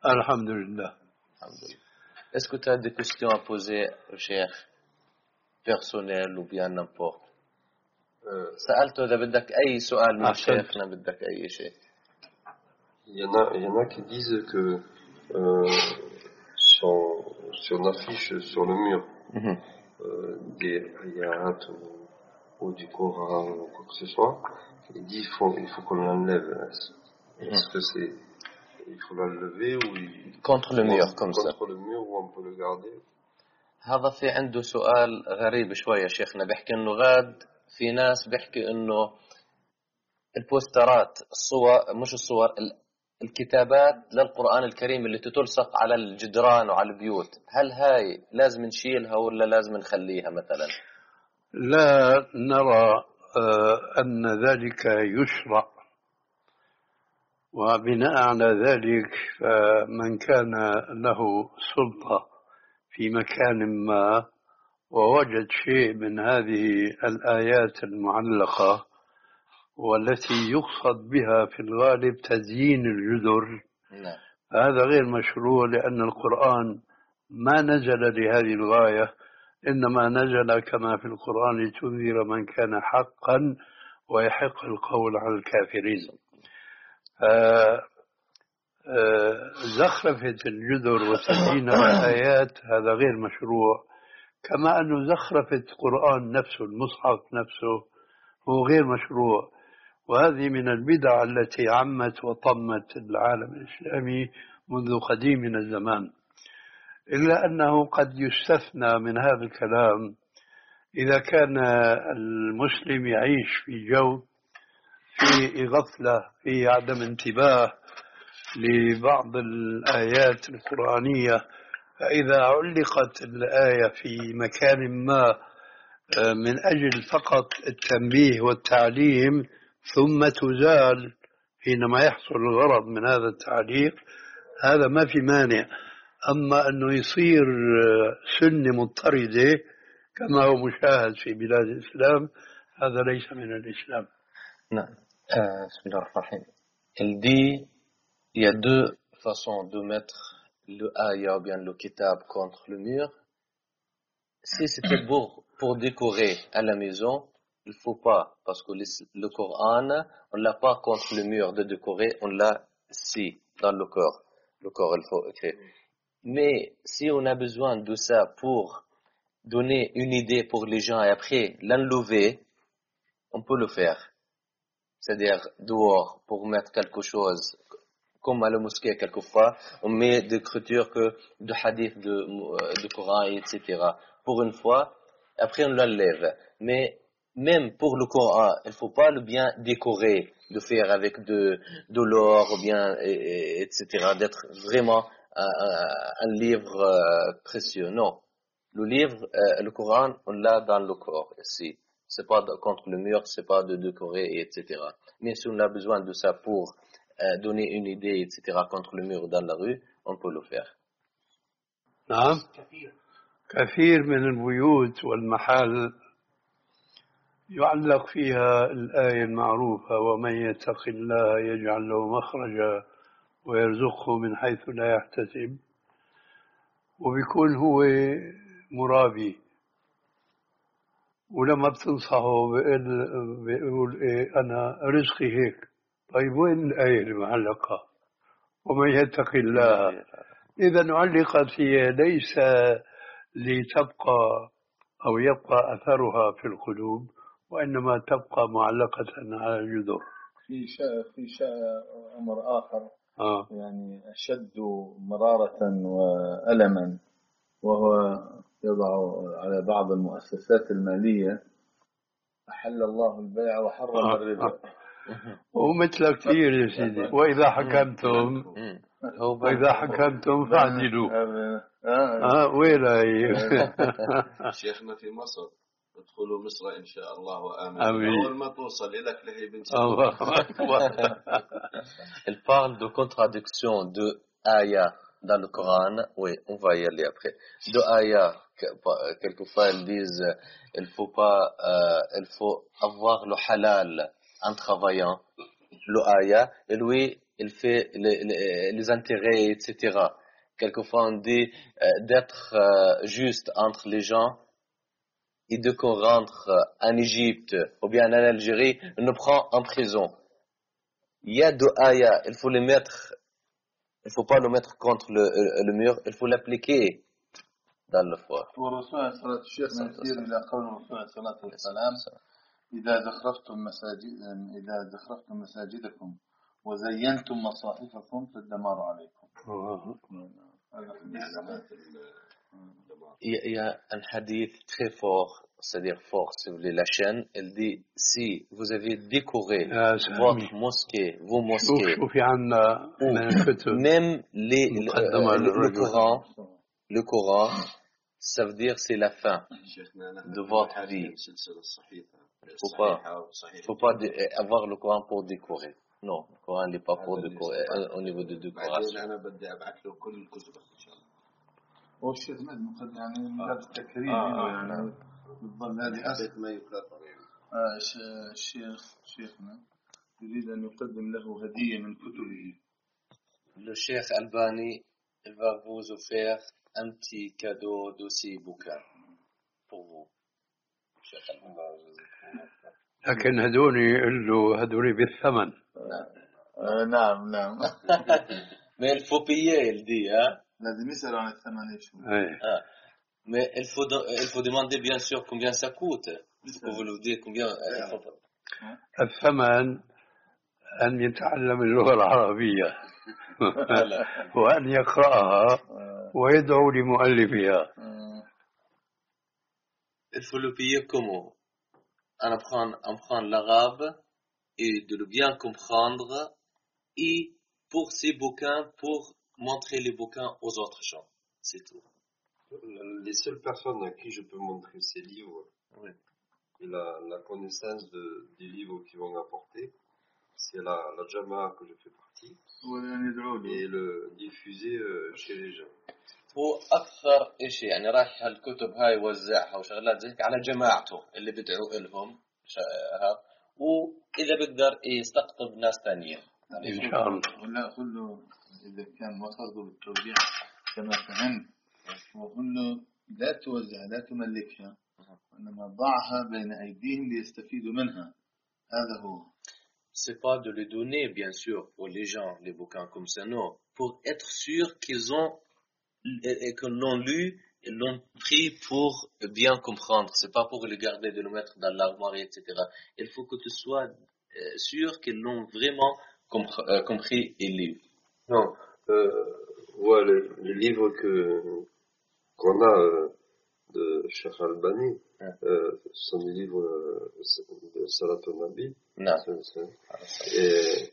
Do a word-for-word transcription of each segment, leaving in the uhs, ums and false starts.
Alhamdulillah. Est-ce que tu as des questions à poser au cheikh, personnelles ou bien n'importe? سألته إذا بدك أي سؤال من شيخنا بدك أي شيء. Il y en a, il y en a qui disent que euh, sur, sur une affiche sur le mur, mm-hmm. euh, des ayats ou, ou du Coran ou quoi que ce soit, il dit il faut, il faut qu'on l'enlève. Est-ce mm-hmm. que c'est, il faut l'enlever ou il, contre le mur comme contre ça? Contre le mur ou on peut le garder? هذا في عنده سؤال غريب شوية شيخنا، بيحكي إنه غاد في ناس بيحكي إنه البوسترات الصور مش الصور الكتابات للقرآن الكريم اللي تتلصق على الجدران وعلى البيوت، هل هاي لازم نشيلها ولا لازم نخليها مثلا؟ لا نرى أن ذلك يشرع، وبناء على ذلك فمن كان له سلطة في مكان ما ووجد شيء من هذه الآيات المعلقة والتي يقصد بها في الغالب تزيين الجدر، نعم. هذا غير مشروع، لأن القرآن ما نزل لهذه الغاية، إنما نزل كما في القرآن لتنذر من كان حقا ويحق القول على الكافرين. زخرفة الجدر وتزيين الآيات هذا غير مشروع، كما أن زخرفة القرآن نفسه المصحف نفسه هو غير مشروع، وهذه من البدع التي عمت وطمت العالم الإسلامي منذ قديم من الزمان. إلا أنه قد يستثنى من هذا الكلام إذا كان المسلم يعيش في جو في غفلة، في عدم انتباه لبعض الآيات القرآنية، فإذا علقت الآية في مكان ما من أجل فقط التنبيه والتعليم ثم تزال حينما يحصل الغرض من هذا التعليق، هذا ما في مانع. أما أنه يصير سنة مضطردة كما هو مشاهد في بلاد الإسلام، هذا ليس من الإسلام. نعم. euh, بسم الله الرحمن الرحيم. Il dit il y a deux façons de mettre le ayah ou bien le kitab contre le mur. Si c'était pour, pour décorer à la maison, il ne faut pas, parce que le, le Coran, on ne l'a pas contre le mur de décorer, on l'a ici, dans le corps. Le corps, il faut écrire. Mais si on a besoin de ça pour donner une idée pour les gens et après l'enlever, on peut le faire. C'est-à-dire dehors, pour mettre quelque chose, comme à la mosquée quelquefois, on met des écritures que, de hadith, de, de Coran, et cetera. Pour une fois, après on l'enlève. Mais même pour le Coran, il ne faut pas le bien décorer, de faire avec de, de l'or, ou bien, et, et cetera, d'être vraiment un, un livre euh, précieux. Non. Le livre, euh, le Coran, on l'a dans le corps, ici. C'est pas contre le mur, c'est pas de décorer, et cetera. Mais si on a besoin de ça pour euh, donner une idée, et cetera, contre le mur dans la rue, on peut le faire. نعم. كثير من البيوت والمحال يعلق فيها الآية المعروفة: ومن يتق الله يجعل له مخرجا ويرزقه من حيث لا يحتسب، وبيكون هو مرابي، ولما بتنصحه بيقول, بيقول إيه أنا رزقي هيك. طيب وين الآية المعلقة ومن يتق الله؟ إذا علقت هي ليس لتبقى أو يبقى أثرها في القلوب، وإنما تبقى معلقة على الجدر. في شيء في شيء أمر آخر آه. يعني أشد مرارة وألما، وهو يضع على بعض المؤسسات المالية: أحل الله البيع وحرم آه. الربا. آه. ومثل كثير يا سيدي: وإذا حكمتم وإذا حكمتم فاعدلوا. آه وين هي؟ شيخنا في مصر ادخلوا مصر إن شاء الله وآمين. أول ما توصل إليك لهي بنت الله. Elle parle de contradiction de ayah dans le Coran. Oui, on va y aller après. De ayah, quelquefois ils disent il faut pas, euh, il faut avoir le halal en travaillant. Le ayah, et lui, il fait les, les, les intérêts, et cetera. Quelquefois, on dit euh, d'être euh, juste entre les gens et de qu'on rentre euh, en Égypte ou bien en Algérie, on nous prend en prison. Il y a deux ayats, il faut les mettre, il faut pas le mettre contre le, le mur, il faut l'appliquer dans le foie. والرسول عليه الصلاة والسلام يشير إلى قول الرسول عليه الصلاة والسلام إذا زخرفتم مساجد إذا زخرفتم مساجدكم وزينتم مصاحفكم فالدمار عليكم. Il y a un hadith très fort, c'est-à-dire fort, si vous voulez, la chaîne, elle dit, si vous avez décoré votre mosquée, vos mosquées, ou même les, le, le, le Coran, le Coran, ça veut dire c'est la fin de votre vie. Il ne faut pas, faut pas avoir le Coran pour décorer. Non, le Coran n'est pas pour décorer, au niveau de décoration. والشيخ مدن قد يعني من باب التكريم يعني بالضبط هذه أصل ما يقال الشيخ شيخنا يريد أن يقدم له هدية من كتبه. Le Cheikh Albani, il va vous offrir un petit cadeau d'aussi bouquin pour vous. Cheikh Albani. لكن هدوني له هدوني بالثمن. نعم نعم. Mais il faut payer, il dit, hein. لازم يسأل عن الثمن شو. Ah. Mais il faut il faut demander bien sûr combien ça coûte. Pour vous le dire combien. الثمن أن يتعلم اللغة العربية وأن يقرأها ويدعو لمؤلفها. Il faut le payer comment? En apprendre, apprendre l'arabe et de le bien comprendre et pour ces bouquins, pour montrer les bouquins aux autres gens. C'est tout. Les seules personnes à qui je peux montrer ces livres, oui, et la, la connaissance de, des livres qui vont apporter, c'est la, la Jama'a que je fais partie, et le diffuser euh, chez les gens. هو أكثر إشي يعني راح هالكتب هاي وزعها وشغلات زي على جماعته اللي بدعوا لهم ها وإذا بقدر يستقطب ناس ثانيين إن شاء الله. ولا كله إذا كان وصلوا بالتوزيع كما فهمت وكله لا توزع لا تملكها وإنما ضعها بين أيديهم ليستفيدوا منها. هذا هو. C'est pas de les donner bien sûr pour les gens les bouquins comme ça, non, pour être sûr qu'ils ont et que l'on lu, l'ont pris pour bien comprendre. C'est pas pour le garder, de le mettre dans l'armoire, et cetera. Il faut que tu sois euh, sûr qu'ils l'ont vraiment compre- euh, compris et lu. Non, euh, ouais, les, les livres que qu'on a euh, de Cheikh Albani, hein. euh, sont des livres euh, de Salat al-Nabi. Non. Et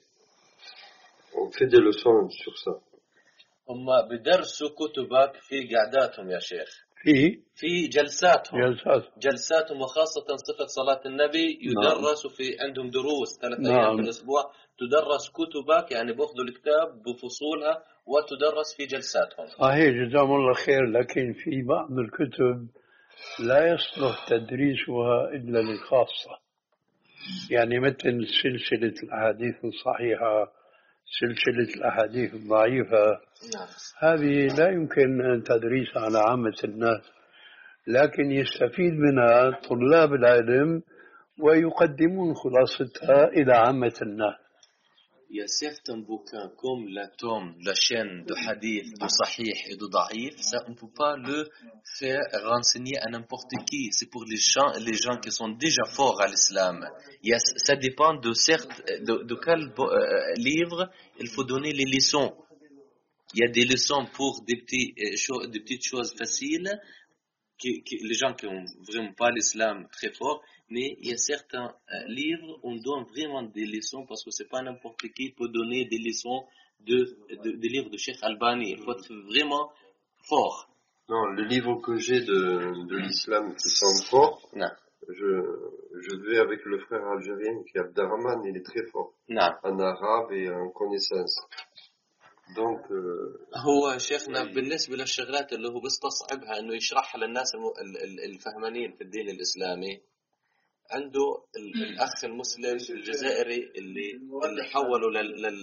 on fait des leçons sur ça. هم بدرسوا كتبك في قعداتهم يا شيخ في في جلساتهم جلسات جلساتهم وخاصة صفة صلاة النبي يدرس نعم. في عندهم دروس ثلاث نعم. أيام في الأسبوع تدرس كتبك يعني بأخذوا الكتاب بفصولها وتدرس في جلساتهم. صحيح جزاهم الله خير، لكن في بعض الكتب لا يصلح تدريسها إلا للخاصة، يعني مثل سلسلة الأحاديث الصحيحة، سلسلة الأحاديث الضعيفة، هذه لا يمكن تدريسها على عامة الناس، لكن يستفيد منها طلاب العلم ويقدمون خلاصتها إلى عامة الناس. Il y a certains bouquins comme la tome, la chaîne de hadith, de sahih et de da'if, ça on ne peut pas le faire renseigner à n'importe qui. C'est pour les gens, les gens qui sont déjà forts à l'islam. Il y a, ça dépend de certes, de, de quel euh, livre il faut donner les leçons. Il y a des leçons pour des, petits, euh, des petites choses faciles, qui, qui, les gens qui n'ont vraiment pas l'islam très fort, mais il y a certains euh, livres où on donne vraiment des leçons parce que c'est pas n'importe qui peut donner des leçons de, de, de livres de Cheikh Albani. Il faut être vraiment fort. Non, les livres que j'ai de, de l'islam qui sont forts, non. Je, je vais avec le frère algérien qui est Abderrahman, il est très fort non. en arabe et en connaissance. Donc هو شيخنا بالنسبة للشغلات اللي هو بيستصعبها انه يشرحها للناس الفهمانين في الدين الاسلامي عنده الاخ المسلم الجزائري اللي اللي حولوا لل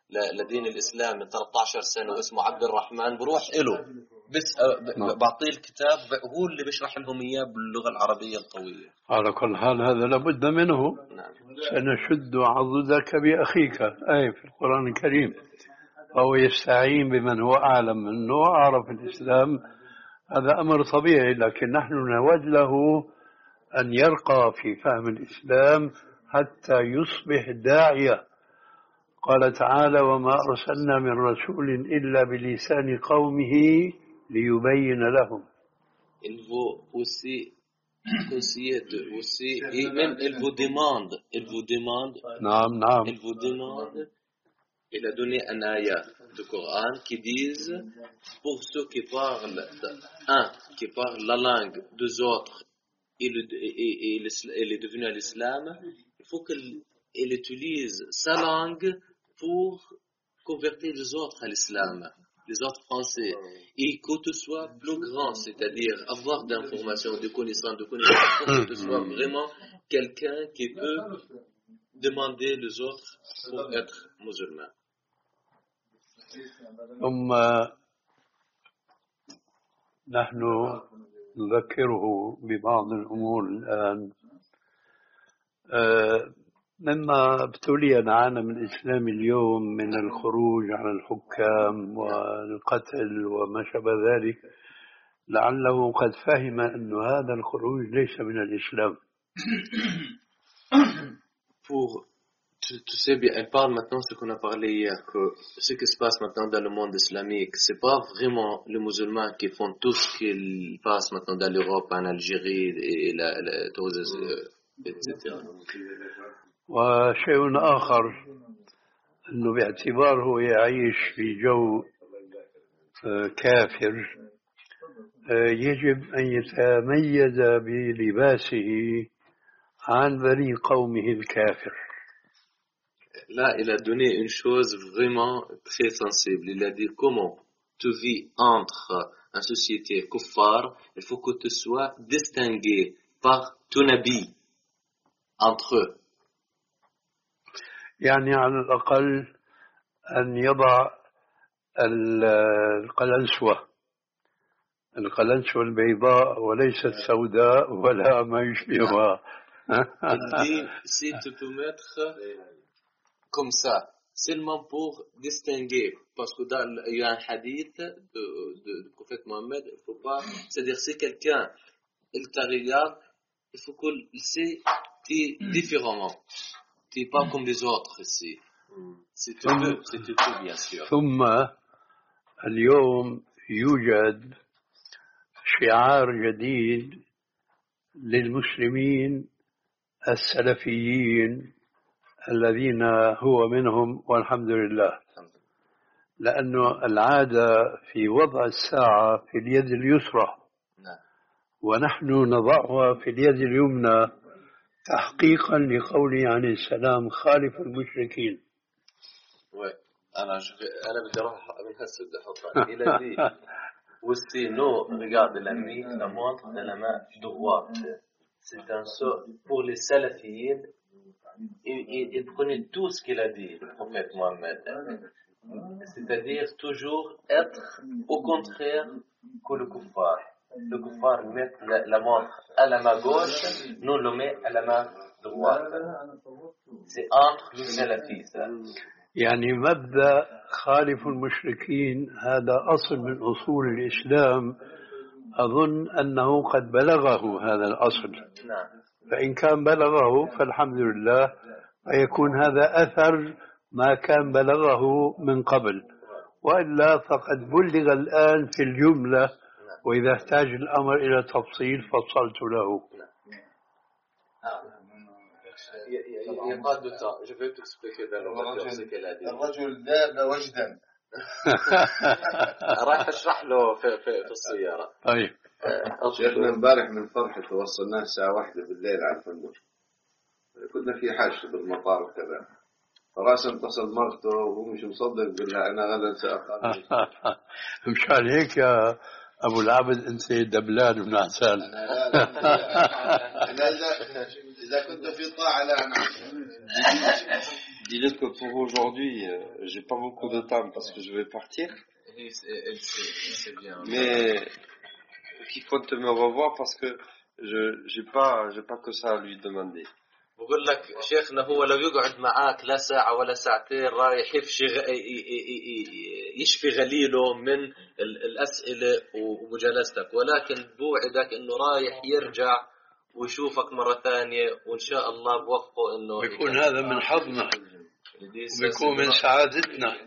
لدين الإسلام من ثلاثة عشر سنة واسمه عبد الرحمن، بروح إله بس بعطيه الكتاب هو اللي بيشرح لهم إياه باللغة العربية القوية. على كل حال هذا لابد منه. نعم. سنشد عضدك بأخيك أي في القرآن الكريم، فهو يستعين بمن هو أعلم منه وأعرف الإسلام، هذا أمر طبيعي، لكن نحن نود له أن يرقى في فهم الإسلام حتى يصبح داعية. قال تعالى: وما أرسلنا من رسول إلا بلسان قومه ليبين لهم. Il vous aussi conseiller de aussi et même il vous demande, il vous demande, نعم نعم. il vous demande, il a donné un ayah du Coran qui disent pour ceux qui parlent un qui parle la langue des autres et il est devenu à l'islam, il faut qu'il utilise sa langue pour convertir les autres à l'islam, les autres français, et que tu sois plus grand, c'est-à-dire avoir d'informations, de connaissances, de connaissances, pour que tu sois vraiment quelqu'un qui peut demander les autres pour être musulman. ثم نحن نذكره ببعض الأمور الآن مما ابتلي العالم الإسلامي اليوم من الخروج على الحكام والقتل وما شابه ذلك، لعله قد فهم أن هذا الخروج ليس من الإسلام. Pour, tu, tu sais bien, elle parle maintenant ce qu'on a parlé hier, que ce qui se passe maintenant dans le monde islamique, c'est pas vraiment les musulmans qui font tout ce qu'il passe maintenant dans l'Europe, en Algérie et la, la, et cetera. وشيء آخر أنه باعتباره يعيش في جو كافر يجب أن يتميز بلباسه عن بني قومه الكافر. Là, il a donné une chose vraiment très sensible. Il a dit comment tu vis entre une société kuffar, il faut que tu sois distingué par ton habit entre eux. يعني على الأقل أن يضع القلنسوة القلنسوة البيضاء وليس السوداء ولا ما يشبهها. Il dit si tu peux mettre comme ça, seulement pour distinguer, parce que dans il y a un hadith de, de, du prophète Mohammed, il faut pas, c'est-à-dire si quelqu'un il te regarde, il faut qu'il sait t'es différemment. C'est pas comme les autres ici. C'est tout peu, c'est tout peu bien sûr. ثم اليوم يوجد شعار جديد للمسلمين السلفيين الذين هو منهم والحمد لله، لأنه العادة في وضع الساعة في اليد اليسرى ونحن نضعها في اليد اليمنى تحقيقا لقوله عليه السلام خالف المشركين. Oui, alors je vais, elle avait dit, il a dit, aussi nous, regarde la nuit, la montre de la main droite. C'est un saut pour les salafiyyin, il, il prenait tout ce qu'il a dit, le prophète Mohammed. C'est-à-dire toujours être au contraire que le kuffar. Le kuffar met la, la montre à la main gauche, nous le met à la main droite. C'est entre le salafis. يعني مبدأ خالف المشركين هذا أصل من أصول الإسلام، أظن أنه قد بلغه هذا الأصل. فإن كان بلغه فالحمد لله، ويكون هذا أثر ما كان بلغه من قبل، وإلا فقد بلغ الآن في الجملة، وإذا احتاج الأمر إلى تفصيل فصلت له. Il n'y a pas de temps. Je vais t'expliquer dans le voiture ce qu'elle a dit. الرجل ذاب وجدا. راح اشرح له في في في السيارة. طيب. شيخنا امبارح من فرحة وصلناه الساعة واحدة بالليل على الفندق. كنا في حش بالمطار وكذا. فراسا اتصل مرته وهو مش مصدق يقول لها أنا غدا سأقابل. مشان هيك يا أبو العبد أنت دبلان من عسال. إذا كنت في طاعة لا أنا dis-le que pour aujourd'hui, euh, j'ai pas beaucoup de temps parce que je vais partir. Mais qu'il compte me revoir parce que je j'ai pas j'ai pas que ça à lui demander. بقول لك شيخنا هو لو يقعد معاك لا ساعة ولا ساعتين رايح يفشي يشفي غليله من الأسئلة ومجالستك، ولكن بوعدك إنه رايح يرجع ويشوفك مرة ثانية وإن شاء الله بوفقه إنه ويكون هذا من حظنا ويكون من سعادتنا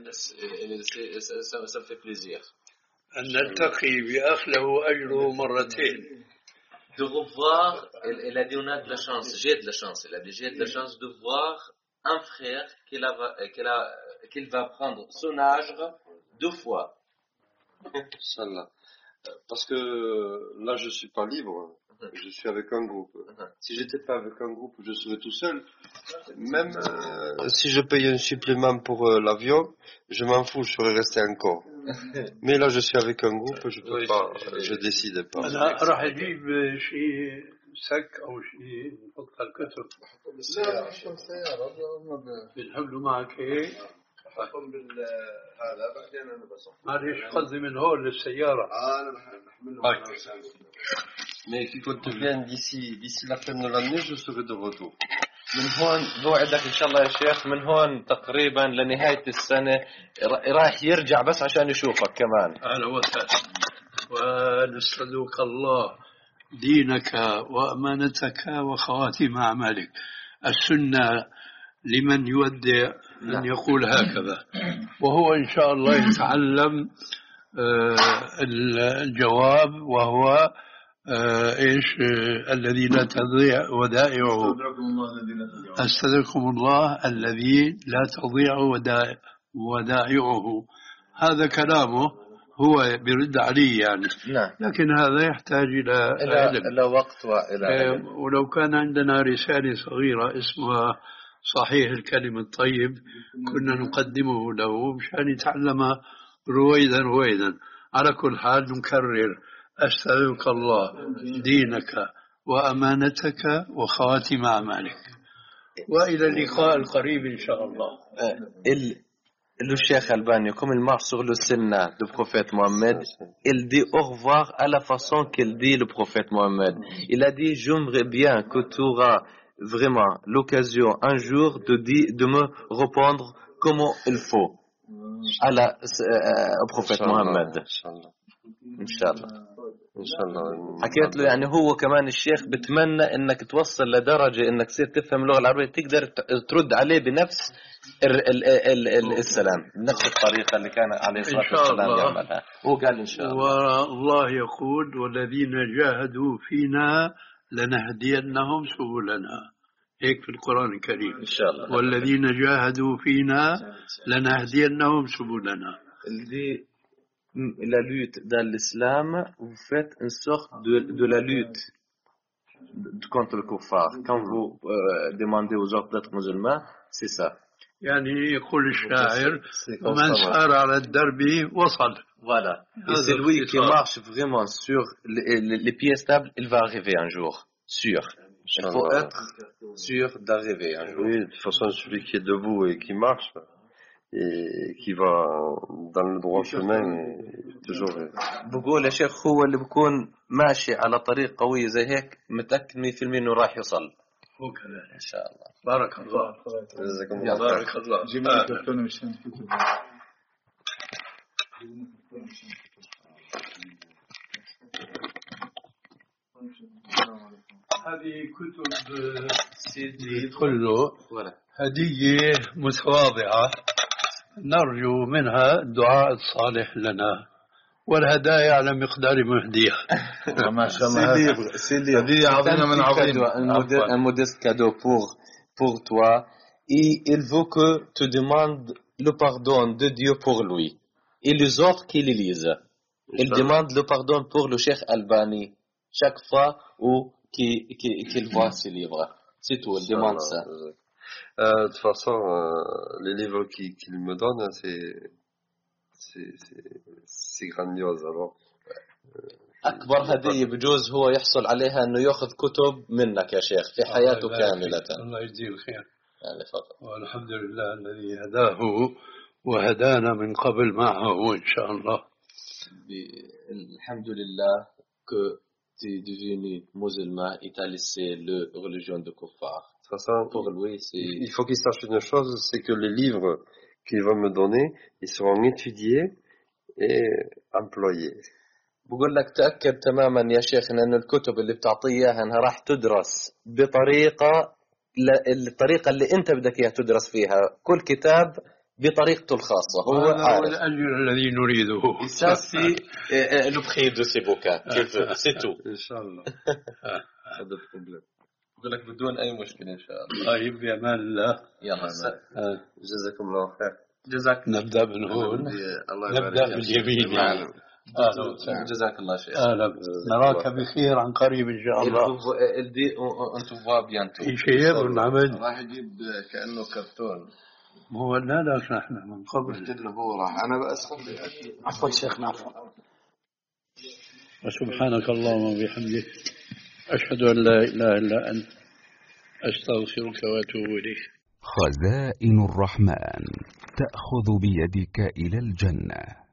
أن نلتقي بأخ له أجره مرتين. De revoir, il a dit on a de la chance, j'ai de la chance, il a dit j'ai de la chance de voir un frère qu'il, a, qu'il, a, qu'il va prendre son âge deux fois. Inch'Allah. Parce que là je suis pas libre, je suis avec un groupe. Si j'étais pas avec un groupe, je serais tout seul. Même euh, si je paye un supplément pour euh, l'avion, je m'en fous, je serais resté encore. Mais là je suis avec un groupe, je peux pas, je décide pas. أنا راح أجيب شيء سك أو شيء نحط الكتب. لا أصلا سيارة بنحمله معك هيك. أقوم بالهذا بعدين أنا بصح. معلش قصدي من هون للسيارة. آه أنا بحمله. Mais qu'il compte bien d'ici d'ici la fin de l'année, je serai de retour. من هون بوعدك إن شاء الله يا شيخ من هون تقريبا لنهاية السنة راح يرجع بس عشان يشوفك كمان. أهلا وسهلا. ونسألك الله دينك وأمانتك وخواتيم أعمالك. السنة لمن يودع أن يقول هكذا، وهو إن شاء الله يتعلم الجواب وهو إيش الذي لا تضيع ودائعه. أستودعكم الله الذي لا تضيع ودائعه. هذا كلامه هو برد عليه يعني. نعم. لكن هذا يحتاج إلى إلى, إلى وقت وإلى علم. ولو كان عندنا رسالة صغيرة اسمها صحيح الكلم الطيب كنا نقدمه له مشان يتعلم رويدا رويدا. على كل حال نكرر أستودعك الله دينك وأمانتك وخواتم أعمالك وإلى اللقاء القريب إن شاء الله. Le Cheikh Albani, comme il marche sur le Sunnah du prophète Mohammed, il dit au revoir à la façon qu'il dit le prophète Mohammed. Il a dit, j'aimerais bien que tu auras vraiment l'occasion un jour de, dire, de me répondre comment il faut à la, euh, au prophète Mohammed. Inch'Allah. حكيت له يعني هو كمان الشيخ بتمنى انك توصل لدرجة انك تصير تفهم اللغة العربية تقدر ترد عليه بنفس ال ال ال ال السلام بنفس الطريقة اللي كان عليه الصلاة والسلام يعملها. هو قال إن شاء الله. والله يقول والذين جاهدوا فينا لنهدينهم سبلنا. هيك في القرآن الكريم. إن شاء الله. والذين جاهدوا فينا لنهدينهم سبلنا. اللي la lutte dans l'islam, vous faites une sorte de, de la lutte contre le kuffar. Quand vous euh, demandez aux autres d'être musulmans, c'est ça. يعني يقول الشاعر ومن سار على الدرب وصل. Voilà. Et celui qui marche vraiment sur les, les, les pieds stables, il va arriver un jour. Sûr. Il faut être sûr d'arriver un jour. Oui, de toute façon, celui qui est debout et qui marche et qui va dans le droit chemin toujours. بقول يا شيخ هو اللي بكون ماشي على طريق قوي زي هيك متأكد مية بالمية إنه راح يوصل. هو كذلك إن شاء الله. بارك الله. جزاكم الله. بارك الله. جميل كتبنا مشان كتب. هذه كتب سيدي كله هدية متواضعة نرجو منها الدعاء الصالح لنا والهدايا على مقدار مهدية. ما شاء الله هدية عظيمة من عظيم. Un modeste cadeau pour, pour toi et il veut que tu demandes le pardon de Dieu pour lui et les autres qui le lisent. Il demande le pardon pour le Cheikh Albani chaque fois où qu'il qui, qui voit ses livres. C'est tout, il demande ça. Euh, de toute façon, euh, les livres qu'il qui me donne, c'est, c'est, c'est, c'est grandiose. Alors, أكبر هدية بجوز هو يحصل عليها إنه يأخذ كتب منك يا شيخ في حياته كاملة. الله يجزيه الخير. يعني فقط. والحمد لله الذي هداه وهدانا من قبل معه إن شاء الله. الحمد لله que tu es devenu musulman et tu as laissé la religion de kuffar. Pour lui, c'est... Il faut qu'il sache une chose, c'est que les livres qu'il va me donner, ils seront étudiés et employés. بقول لك تأكد تماما يا شيخ أن الكتب اللي بتعطيه إياها أنها راح تدرس بطريقة الطريقة اللي أنت بدك إياها تدرس فيها. كل كتاب بطريقته الخاصة. هو هذا الأجر الذي نريده. Ça c'est le prix de ces bouquins. C'est tout. إن شاء الله. هذا البروبليم. بقول لك بدون أي مشكلة إن شاء الله. طيب يا مان الله. يلا. جزاكم الله خير. جزاك. نبدأ من هون. نبدأ باليمين يعني. أهلا. جزاك الله شيخ. أهلا. نراك بخير عن قريب إن شاء الله. الدي أنتم فابيانتو. شيء ونعمل. راح يجيب كأنه كرتون. هو لا لا نحن من قبل. قلت له هو راح أنا بأسف. عفوا شيخنا عفوا. وسبحانك اللهم وبحمدك أشهد أن لا إله إلا أنت أستغفرك وأتوب إليك. خزائن الرحمن تأخذ بيدك إلى الجنة.